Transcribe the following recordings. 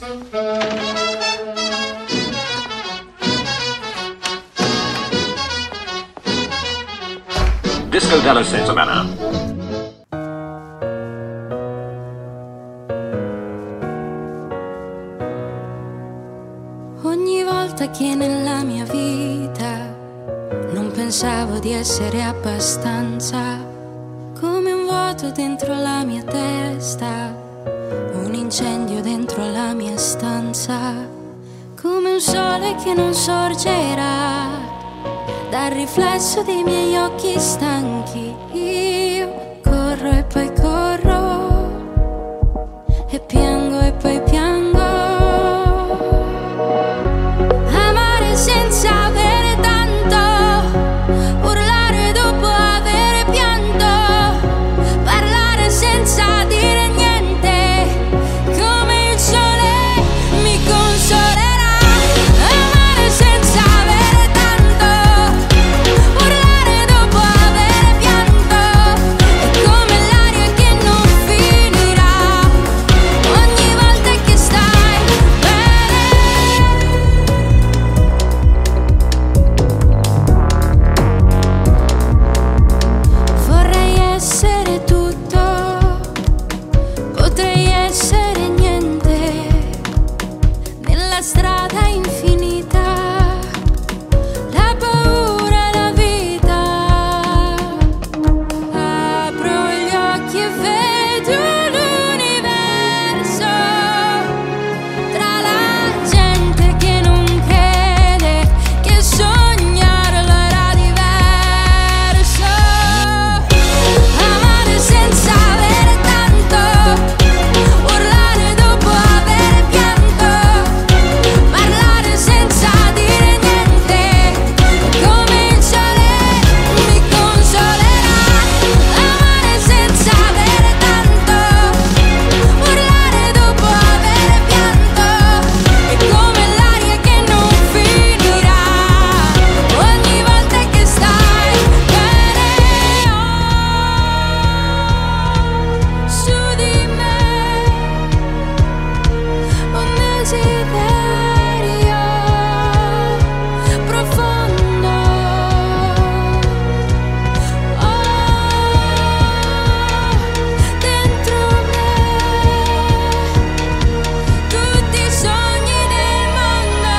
Disco della settimana. Ogni volta che nella mia vita non pensavo di essere abbastanza, come un vuoto dentro la mia testa, un incendio dentro la mia stanza, come un sole che non sorgerà dal riflesso dei miei occhi stanchi. Io corro e poi corro e piango e poi piango. Amare senza avere tanto, urlare dopo avere pianto, parlare senza dire niente, come il sole mi consolerà. Amare senza avere tanto, urlare dopo avere pianto, è come l'aria che non finirà ogni volta che stai bene. Vorrei essere tutto, potrei essere niente, nella strada infinita, la paura e la vita. Apro gli occhi e vedo l'universo, tra la gente che non crede che sognarlo era diverso. Amare senza avere tanto, urlare dopo avere pianto, parlare senza dire niente, come il sole mi consolerà. Amare senza avere tanto, urlare dopo avere pianto, è come l'aria che non finirà ogni volta che stai bene. Su di me un desiderio profondo, dentro me tutti i sogni del mondo.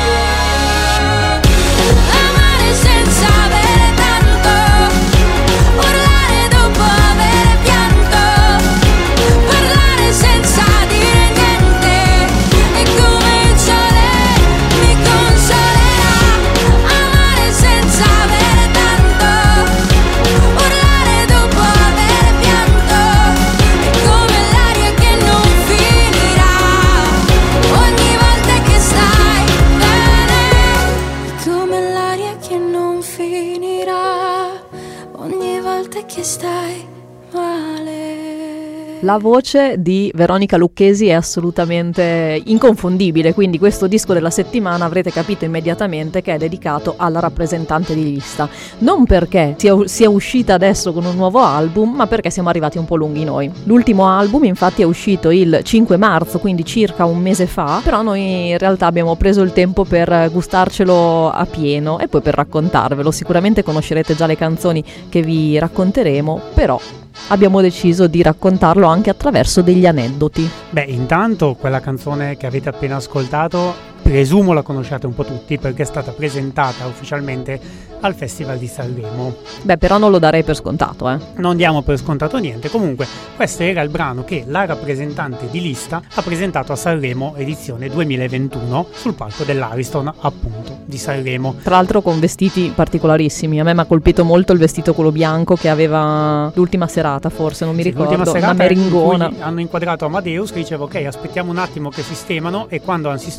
Amare senza avere tanto, urlare dopo avere pianto, parlare senza dire niente, è come il sole mi consolerà. Amare senza avere tanto, urlare dopo avere pianto, è come l'aria che non finirà ogni volta che stai bene. È come l'aria che non finirà ogni volta che stai male. La voce di Veronica Lucchesi è assolutamente inconfondibile, quindi questo disco della settimana avrete capito immediatamente che è dedicato alla rappresentante di lista. Non perché sia uscita adesso con un nuovo album, ma perché siamo arrivati un po' lunghi noi. L'ultimo album infatti è uscito il 5 marzo, quindi circa un mese fa, però noi in realtà abbiamo preso il tempo per gustarcelo a pieno e poi per raccontarvelo. Sicuramente conoscerete già le canzoni che vi racconteremo, però abbiamo deciso di raccontarlo anche attraverso degli aneddoti. Beh, intanto quella canzone che avete appena ascoltato presumo la conosciate un po' tutti perché è stata presentata ufficialmente al Festival di Sanremo. Beh, però non lo darei per scontato, Non diamo per scontato niente. Comunque, questo era il brano che la rappresentante di lista ha presentato a Sanremo edizione 2021 sul palco dell'Ariston, appunto, di Sanremo. Tra l'altro con vestiti particolarissimi. A me mi ha colpito molto il vestito quello bianco che aveva l'ultima serata, forse, non mi ricordo, una meringona. Hanno inquadrato Amadeus che diceva ok, aspettiamo un attimo che sistemano, e quando hanno sistemato poi si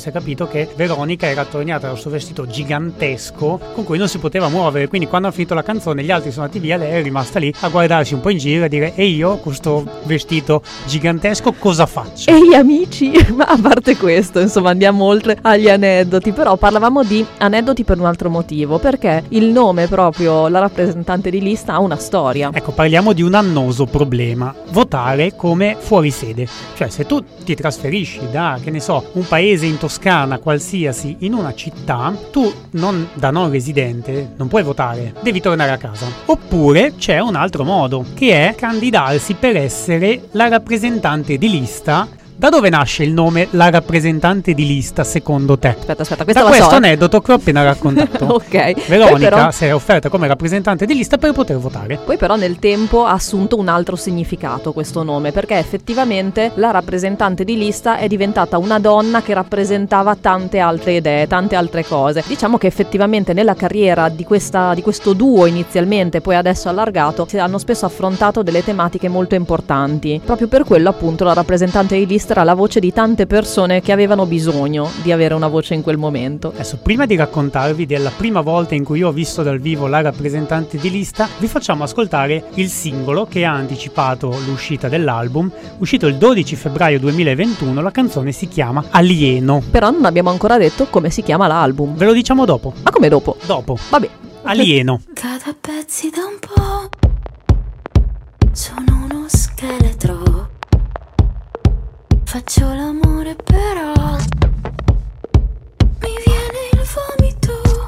avesse capito che Veronica era attorniata dal suo vestito gigantesco con cui non si poteva muovere, quindi quando ha finito la canzone gli altri sono andati via, lei è rimasta lì a guardarsi un po' in giro e dire: e io con questo vestito gigantesco cosa faccio? E gli amici? Ma a parte questo, insomma, andiamo oltre agli aneddoti, però parlavamo di aneddoti per un altro motivo, perché il nome proprio, la rappresentante di lista, ha una storia. Ecco, parliamo di un annoso problema: votare come fuori sede. Cioè, se tu ti trasferisci da, che ne so, un paese in Toscana qualsiasi in una città, tu da non residente non puoi votare, devi tornare a casa. Oppure c'è un altro modo, che è candidarsi per essere la rappresentante di lista. Da dove nasce il nome la rappresentante di lista secondo te? Aspetta, questa da la questo so. aneddoto che ho appena raccontato. Ok. Veronica Però si è offerta come rappresentante di lista per poter votare. Poi però nel tempo ha assunto un altro significato questo nome, perché effettivamente la rappresentante di lista è diventata una donna che rappresentava tante altre idee, tante altre cose. Diciamo che effettivamente nella carriera di questo duo inizialmente, poi adesso allargato, si hanno spesso affrontato delle tematiche molto importanti. Proprio per quello appunto la rappresentante di lista era la voce di tante persone che avevano bisogno di avere una voce in quel momento. Adesso, prima di raccontarvi della prima volta in cui io ho visto dal vivo la rappresentante di lista, vi facciamo ascoltare il singolo che ha anticipato l'uscita dell'album, uscito il 12 febbraio 2021. La canzone si chiama Alieno. Però non abbiamo ancora detto come si chiama l'album. Ve lo diciamo dopo. Ma come dopo? Dopo. Vabbè. Alieno. Cado a pezzi da un po', sono uno scheletro. Faccio l'amore però mi viene il vomito.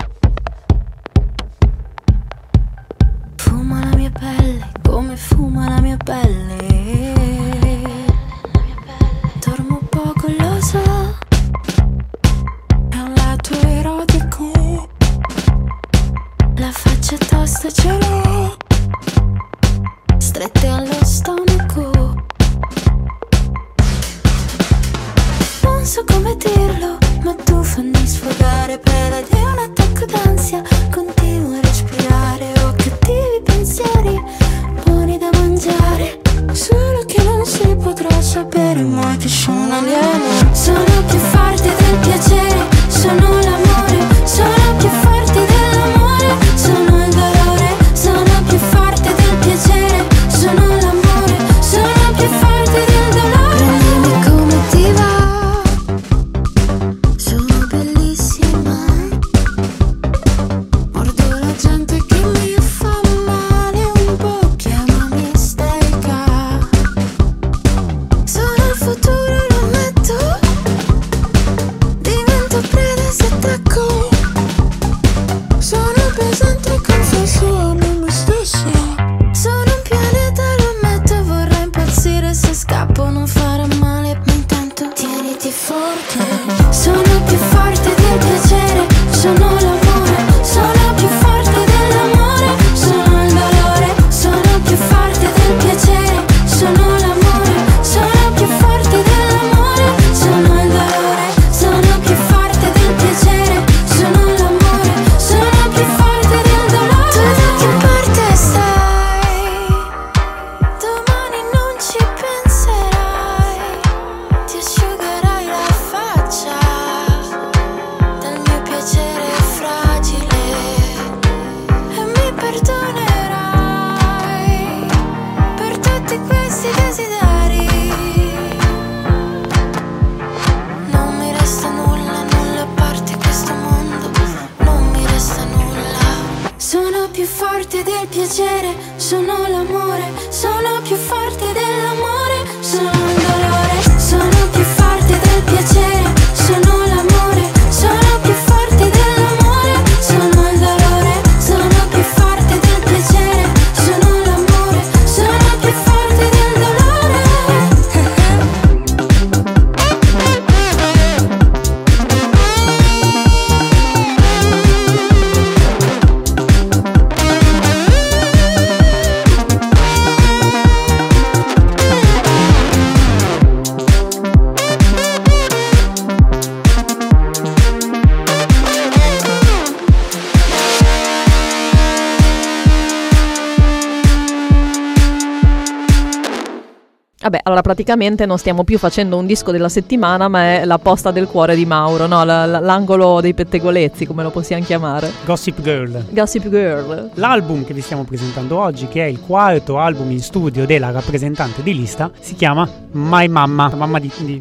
Fuma la mia pelle come fuma la mia pelle. Dormo poco, lo so, è un lato erotico. La faccia tosta ce l'ho, strette allo stomaco. Non so come dirlo, ma tu fammi sfogare per di un attacco d'ansia. Continuo a respirare, ho cattivi pensieri, buoni da mangiare. Solo che non si potrà sapere mai che sono alieno. Sono più forte del piacere, sono l'amore. Sono più forte dell'amore, sono il dolore. Sono più forte del piacere, sono l'amore. Sono più forte del dolore. Prendimi come ti va. Vabbè, allora praticamente non stiamo più facendo un disco della settimana, ma è la posta del cuore di Mauro, no? L'angolo dei pettegolezzi, come lo possiamo chiamare. Gossip Girl. Gossip Girl. L'album che vi stiamo presentando oggi, che è il quarto album in studio della rappresentante di lista, si chiama My Mamma, la mamma di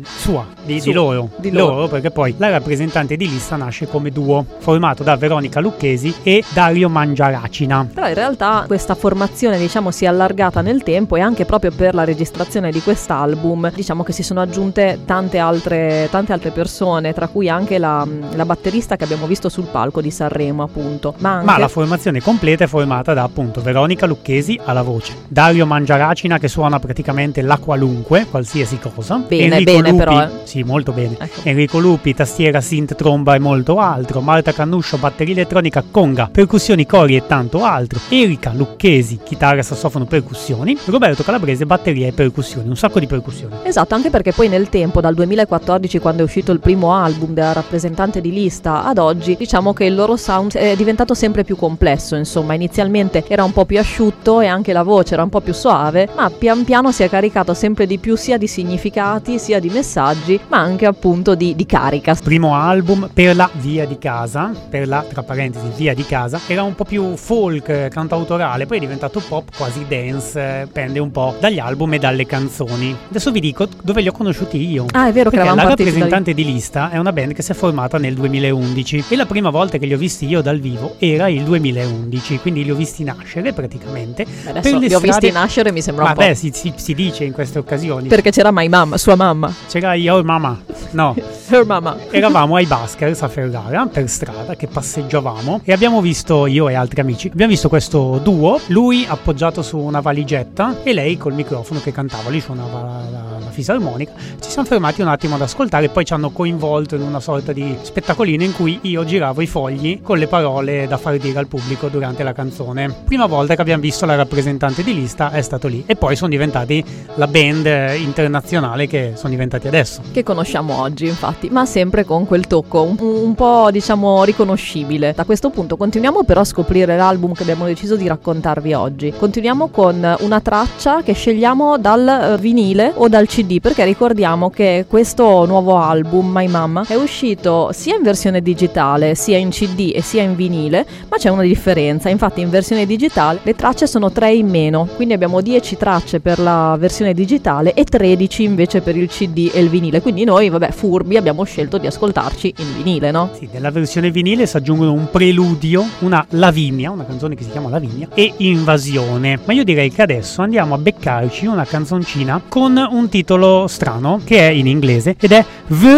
loro, perché poi la rappresentante di lista nasce come duo, formato da Veronica Lucchesi e Dario Mangiaracina. Però in realtà questa formazione, diciamo, si è allargata nel tempo, e anche proprio per la registrazione di quest'album, diciamo che si sono aggiunte tante altre persone, tra cui anche la batterista che abbiamo visto sul palco di Sanremo, appunto. Ma la formazione completa è formata da, appunto, Veronica Lucchesi alla voce, Dario Mangiaracina che suona praticamente la qualsiasi cosa, bene Lupi, però sì, molto bene, ecco. Enrico Lupi, tastiera, synth, tromba e molto altro, Marta Cannuscio, batteria elettronica, conga, percussioni, cori e tanto altro, Erika Lucchesi, chitarra, sassofono, percussioni, Roberto Calabrese, batteria e percussioni, un sacco di percussioni. Esatto, anche perché poi nel tempo, dal 2014, quando è uscito il primo album della rappresentante di lista, ad oggi, diciamo che il loro sound è diventato sempre più complesso. Insomma, inizialmente era un po' più asciutto e anche la voce era un po' più soave, ma pian piano si è caricato sempre di più, sia di significati, sia di messaggi, ma anche appunto di carica. Primo album per la via di casa, per la, tra parentesi, via di casa, era un po' più folk, cantautorale, poi è diventato pop, quasi dance, pende un po' dagli album e dalle canzoni. Adesso vi dico dove li ho conosciuti io. Ah, è vero, che eravamo la partiti rappresentante di lista è una band che si è formata nel 2011 e la prima volta che li ho visti io dal vivo era il 2011, quindi li ho visti nascere praticamente. Adesso li ho visti nascere, mi sembra un po'. Vabbè, si dice in queste occasioni. Perché c'era My Mama, sua mamma. C'era Your Mama. No. Her Mama. Eravamo ai Baskers a Ferrara per strada che passeggiavamo e abbiamo visto, io e altri amici, abbiamo visto questo duo, lui appoggiato su una valigetta e lei col microfono che cantava, lì suonava la fisarmonica. Ci siamo fermati un attimo ad ascoltare e poi ci hanno coinvolto in una sorta di spettacolino in cui io giravo i fogli con le parole da far dire al pubblico durante la canzone. Prima volta che abbiamo visto la rappresentante di lista è stato lì e poi sono diventati la band internazionale che sono diventati adesso, che conosciamo oggi, infatti, ma sempre con quel tocco un po', diciamo, riconoscibile. Da questo punto continuiamo però a scoprire l'album che abbiamo deciso di raccontarvi oggi. Continuiamo con una traccia che scegliamo dal vinile o dal CD, perché ricordiamo che questo nuovo album, My Mama, è uscito sia in versione digitale, sia in CD e sia in vinile, ma c'è una differenza. Infatti in versione digitale le tracce sono 3 in meno, quindi abbiamo 10 tracce per la versione digitale e 13 invece per il CD e il vinile. Quindi noi, vabbè, furbi, abbiamo scelto di ascoltarci in vinile, no? Sì, nella versione vinile si aggiungono un preludio, una Lavinia, una canzone che si chiama Lavinia, e Invasione. Ma io direi che adesso andiamo a beccarci una canzoncina con un titolo strano, che è in inglese, ed è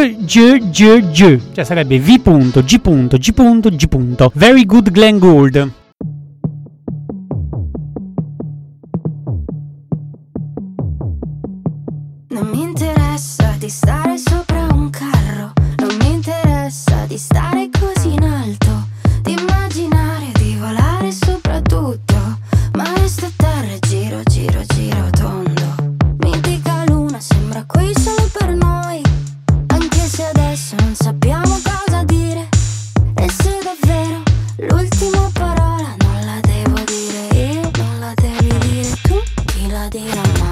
VGGG, cioè sarebbe V.G.G.G. Very Good Glenn Gould. Non mi interessa di stare sopra un carro, non mi interessa di stare così in alto, di immaginare di volare soprattutto, ma resto a terra e giro, giro, giro tondo. Mitica luna sembra qui solo per noi, anche se adesso non sappiamo cosa dire. E se davvero l'ultima parola non la devo dire io, non la devi dire tu, chi la dirà mai?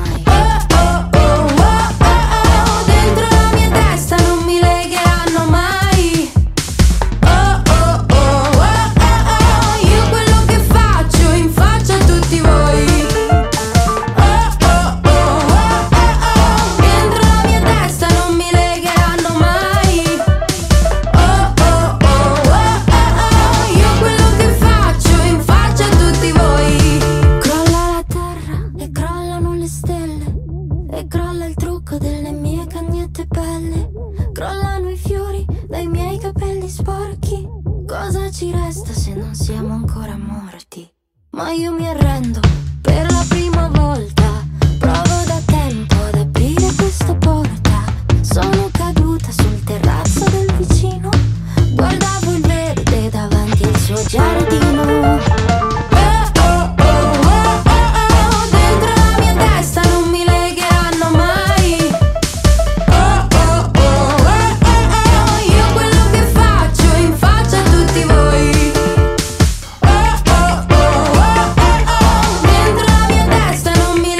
Cosa ci resta se non siamo ancora morti? Ma io mi arrendo per la prima volta. Provo da tempo ad aprire questa porta. Sono caduta sul terrazzo del vicino. Guardavo il verde davanti al suo giardino. Dentro la mia testa non mi legheranno mai. Io quello che faccio in faccia a tutti voi. Dentro la mia testa non mi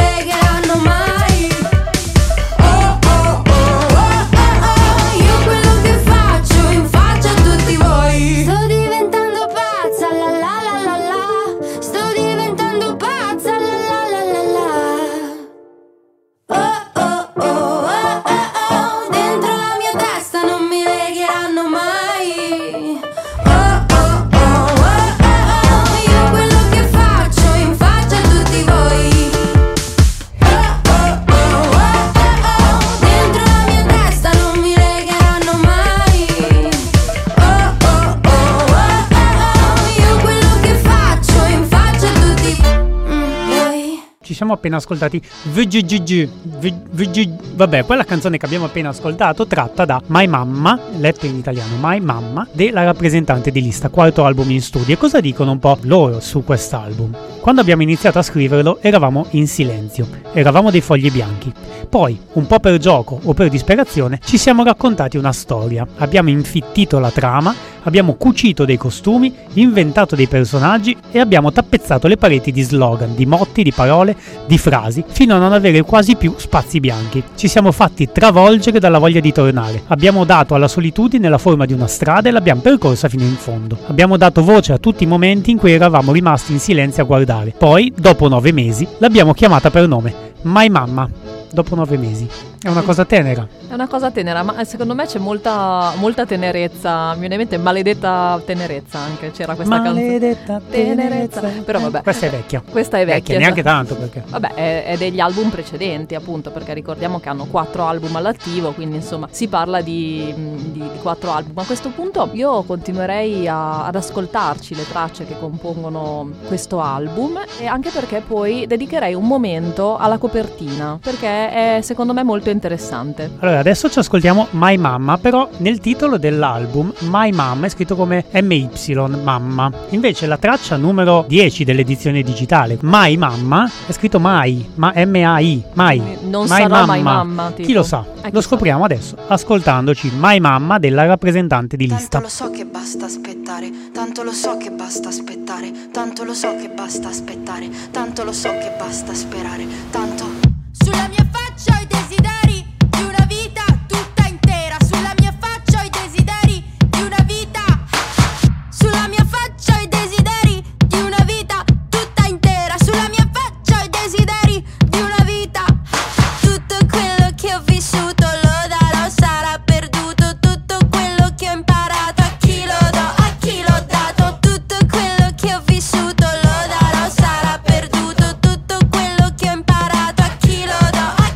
siamo appena ascoltati vabbè, quella canzone che abbiamo appena ascoltato tratta da My Mamma, letto in italiano My Mamma, della rappresentante di lista, quarto album in studio. E cosa dicono un po' loro su quest'album? Quando abbiamo iniziato a scriverlo eravamo in silenzio, eravamo dei fogli bianchi. Poi, un po' per gioco o per disperazione, ci siamo raccontati una storia, abbiamo infittito la trama, abbiamo cucito dei costumi, inventato dei personaggi e abbiamo tappezzato le pareti di slogan, di motti, di parole, di frasi, fino a non avere quasi più spazi bianchi. Ci siamo fatti travolgere dalla voglia di tornare. Abbiamo dato alla solitudine la forma di una strada e l'abbiamo percorsa fino in fondo. Abbiamo dato voce a tutti i momenti in cui eravamo rimasti in silenzio a guardare. Poi, dopo 9 mesi, l'abbiamo chiamata per nome, My Mamma. Dopo 9 mesi. È una cosa tenera. È una cosa tenera, ma secondo me c'è molta tenerezza. Mi viene in mente maledetta tenerezza anche. C'era questa canzone. Maledetta tenerezza. Però vabbè. Questa è vecchia. Questa è vecchia. Neanche tanto perché. Vabbè, è degli album precedenti, appunto, perché ricordiamo che hanno 4 album all'attivo, quindi insomma si parla di 4 album. A questo punto io continuerei ad ascoltarci le tracce che compongono questo album, e anche perché poi dedicherei un momento alla copertina, perché è secondo me molto interessante. Allora, adesso ci ascoltiamo My Mamma, però nel titolo dell'album My Mamma è scritto come MY, mamma. Invece la traccia numero 10 dell'edizione digitale, My Mamma, è scritto My, ma M-A-I, My. Non My sarà Mamma. My Mamma, tipo. Chi lo sa? Lo scopriamo adesso, ascoltandoci My Mamma della rappresentante di lista. Tanto lo so che basta aspettare, tanto lo so che basta aspettare, tanto lo so che basta aspettare, tanto lo so che basta sperare, tanto... Sulla mia faccia ho i desideri di una vita tutta intera. Sulla mia faccia ho i desideri di una vita. Sulla mia faccia ho i desideri di una vita tutta intera. Sulla mia faccia ho i desideri di una vita. Tutto quello che ho vissuto lo darò, sarà perduto. Tutto quello che ho imparato a chi lo do, a chi l'ho dato. Tutto quello che ho vissuto lo darò, sarà perduto. Tutto quello che ho imparato a chi lo do, a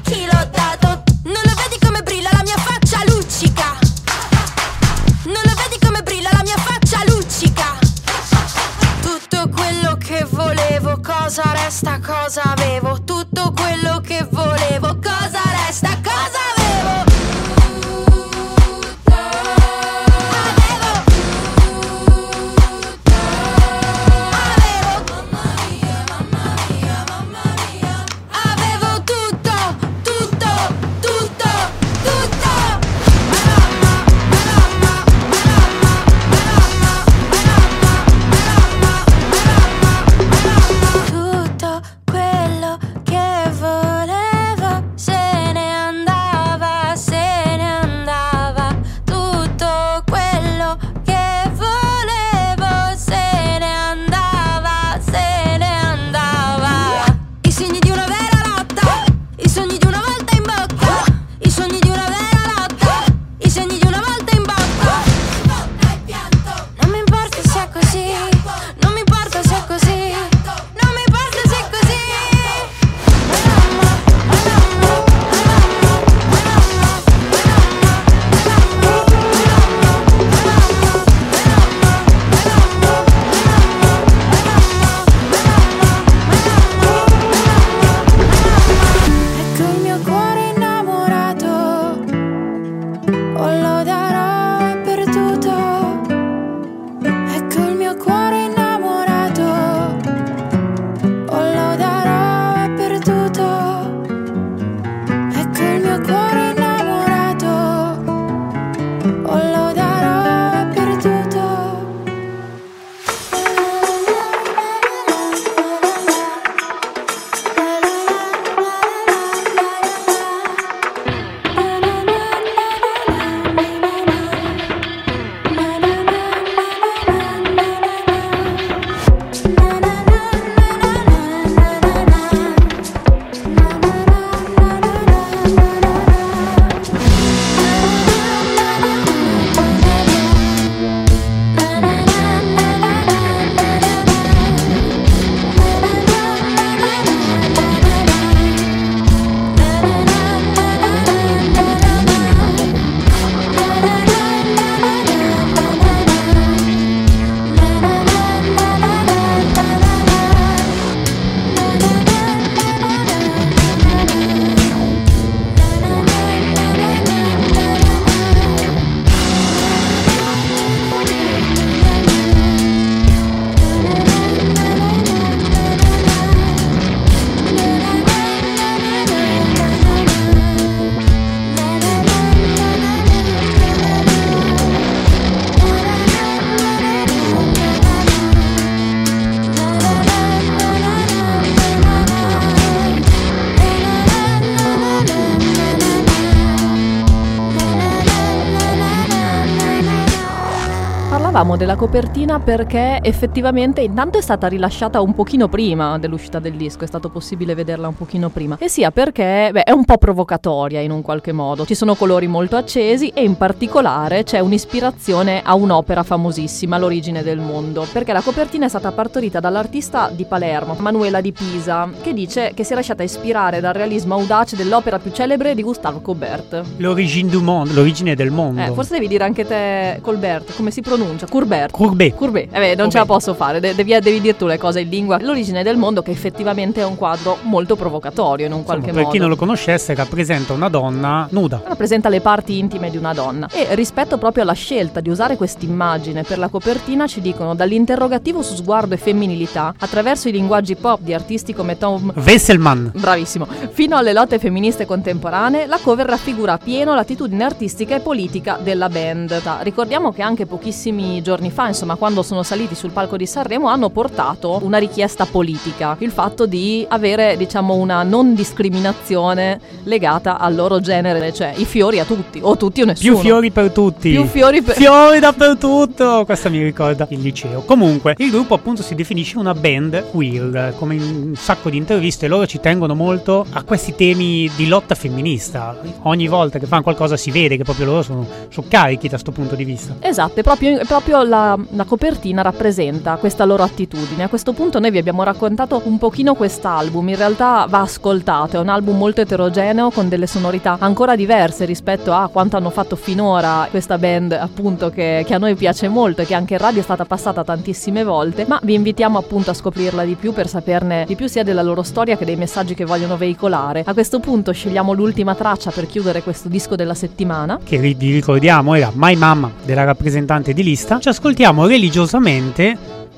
Parlavamo della copertina perché effettivamente intanto è stata rilasciata un pochino prima dell'uscita del disco, è stato possibile vederla un pochino prima, e sia perché è un po' provocatoria in un qualche modo, ci sono colori molto accesi e in particolare c'è un'ispirazione a un'opera famosissima, L'origine del mondo, perché la copertina è stata partorita dall'artista di Palermo, Manuela di Pisa, che dice che si è lasciata ispirare dal realismo audace dell'opera più celebre di Gustave Courbet. L'origine del mondo. Forse devi dire anche te Colbert, come si pronuncia? Courbet. Courbet. Non ce la posso fare, devi dir tu le cose in lingua. L'origine del mondo, che effettivamente è un quadro molto provocatorio in un qualche modo. Per chi non lo conoscesse, rappresenta una donna nuda. Rappresenta le parti intime di una donna. E rispetto proprio alla scelta di usare quest'immagine per la copertina ci dicono: dall'interrogativo su sguardo e femminilità, attraverso i linguaggi pop di artisti come Tom Wesselmann, bravissimo, fino alle lotte femministe contemporanee, la cover raffigura appieno l'attitudine artistica e politica della band. Ricordiamo che anche pochissimi giorni fa, insomma, quando sono saliti sul palco di Sanremo, hanno portato una richiesta politica, il fatto di avere, diciamo, una non discriminazione legata al loro genere, cioè i fiori a tutti, o tutti o nessuno. Più fiori per tutti. Fiori dappertutto. Questa mi ricorda il liceo. Comunque, il gruppo appunto si definisce una band queer, come in un sacco di interviste loro ci tengono molto a questi temi di lotta femminista. Ogni volta che fanno qualcosa si vede che proprio loro sono carichi da sto punto di vista. Esatto, è proprio la copertina rappresenta questa loro attitudine. A questo punto noi vi abbiamo raccontato un pochino quest'album, in realtà va ascoltato, è un album molto eterogeneo con delle sonorità ancora diverse rispetto a quanto hanno fatto finora questa band, appunto, che a noi piace molto e che anche in radio è stata passata tantissime volte, ma vi invitiamo appunto a scoprirla di più per saperne di più sia della loro storia che dei messaggi che vogliono veicolare. A questo punto scegliamo l'ultima traccia per chiudere questo disco della settimana, che vi ricordiamo era My Mama della rappresentante di lista. Ci ascoltiamo religiosamente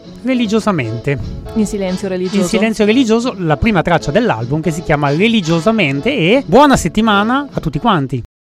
in silenzio religioso la prima traccia dell'album, che si chiama Religiosamente, e buona settimana a tutti quanti.